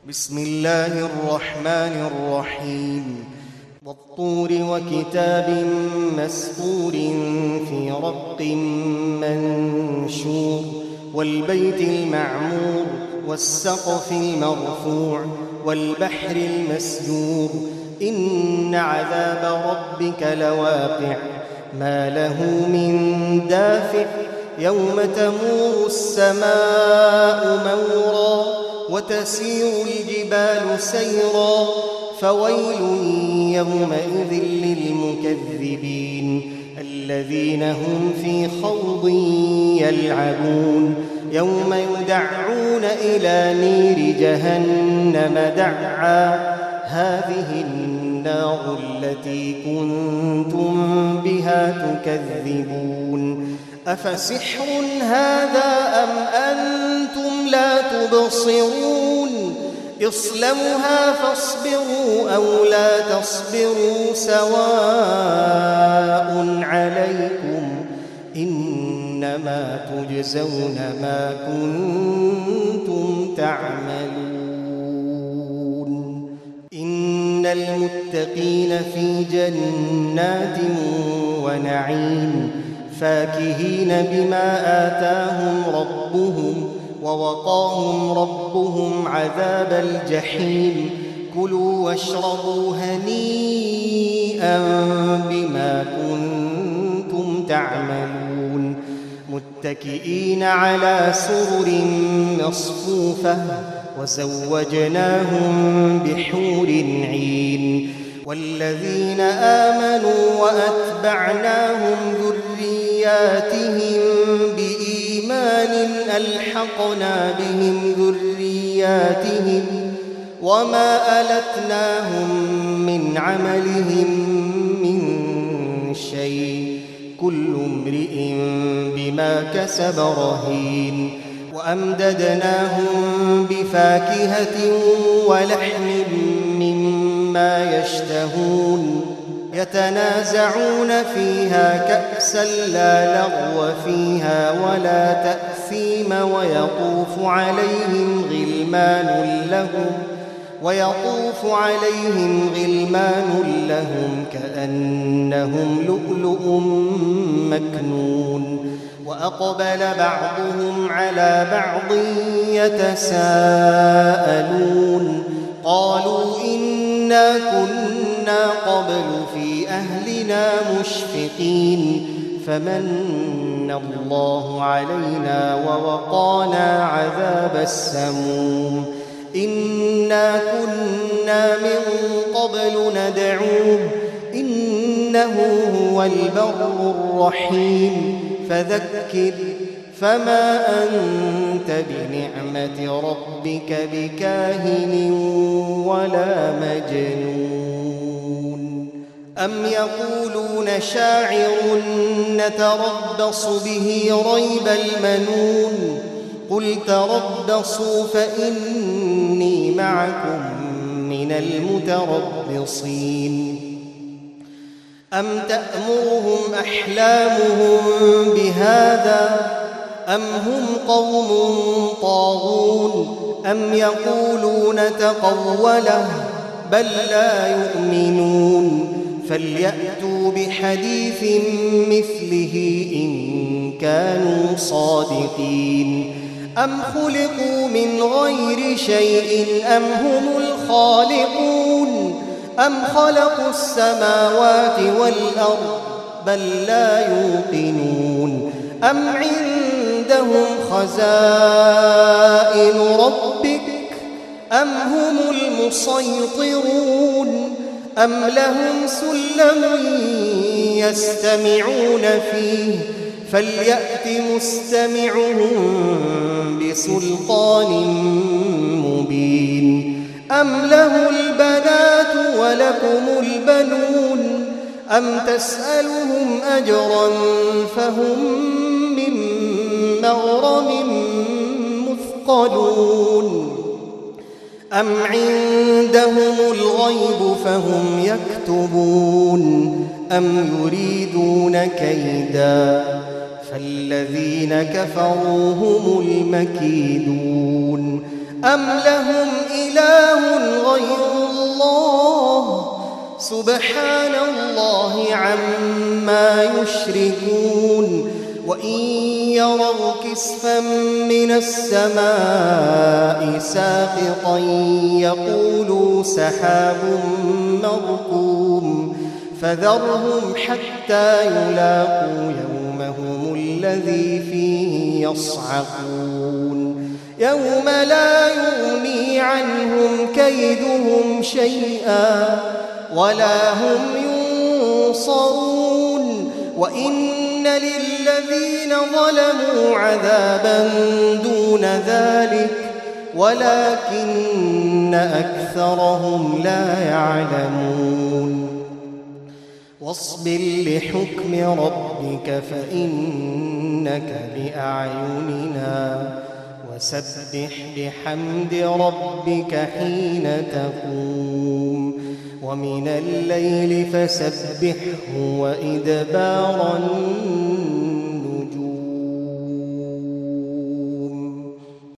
بسم الله الرحمن الرحيم والطور وكتاب مسطور في رق منشور والبيت المعمور والسقف المرفوع والبحر المسجور إن عذاب ربك لواقع ما له من دافع يوم تمور السماء مورا وتسير الجبال سيرا فويل يومئذ للمكذبين الذين هم في خوض يلعبون يوم يدعون إلى نير جهنم دعا هذه النار التي كنتم بها تكذبون أفسحر هذا أم أنتم لا تبصرون اصلوها فاصبروا أو لا تصبروا سواء عليكم إنما تجزون ما كنتم تعملون إن المتقين في جنات ونعيم فاكهين بما آتاهم ربهم ووقاهم ربهم عذاب الجحيم كلوا واشربوا هنيئا بما كنتم تعملون متكئين على سرر مصفوفة وزوجناهم بحور عين والذين آمنوا وأتبعناهم ذرياتهم بإيمان ألحقنا بهم ذرياتهم وما ألتناهم من عملهم من شيء كل امرئ بما كسب رهين وأمددناهم بفاكهة ولحم مما يشتهون يتنازعون فيها كأسا لا لغو فيها ولا تأثيم ويطوف عليهم غلمان لهم كأنهم لؤلؤ مكنون وأقبل بعضهم على بعض يتساءلون قالوا إنا كنا قبل في أهلنا مشفقين فمن الله علينا ووقانا عذاب السموم إنا كنا من قبل ندعوه إنه هو البر الرحيم فذكر فما أنت بنعمة ربك بكاهن ولا مجنون أم يقولون شاعر نتربص به ريب المنون قل تربصوا فإني معكم من المتربصين أم تأمرهم أحلامهم بهذا أم هم قوم طاغون أم يقولون تقوله بل لا يؤمنون فليأتوا بحديث مثله إن كانوا صادقين أم خلقوا من غير شيء أم هم الخالقون أم خلقوا السماوات والأرض بل لا يوقنون أم عندهم خزائن ربك أم هم المسيطرون أم لهم سلم يستمعون فيه فليأت مستمعهم بسلطان مبين أم له البنات ولكم البنون أم تسألهم أجرا فهم من مغرم مثقلون أم عندهم الغيب فهم يكتبون أم يريدون كيدا فالذين كفروا هم المكيدون أم لهم إله سبحان الله عما يشركون وإن يروا كسفا من السماء ساقطا يقولوا سحاب مركوم فذرهم حتى يلاقوا يومهم الذي فيه يصعقون يوم لا يغني عنهم كيدهم شيئا ولا هم ينصرون وإن للذين ظلموا عذابا دون ذلك ولكن أكثرهم لا يعلمون واصبر لحكم ربك فإنك بأعيننا وسبح بحمد ربك حين تقوم ومن الليل فسبحه وإدبار النجوم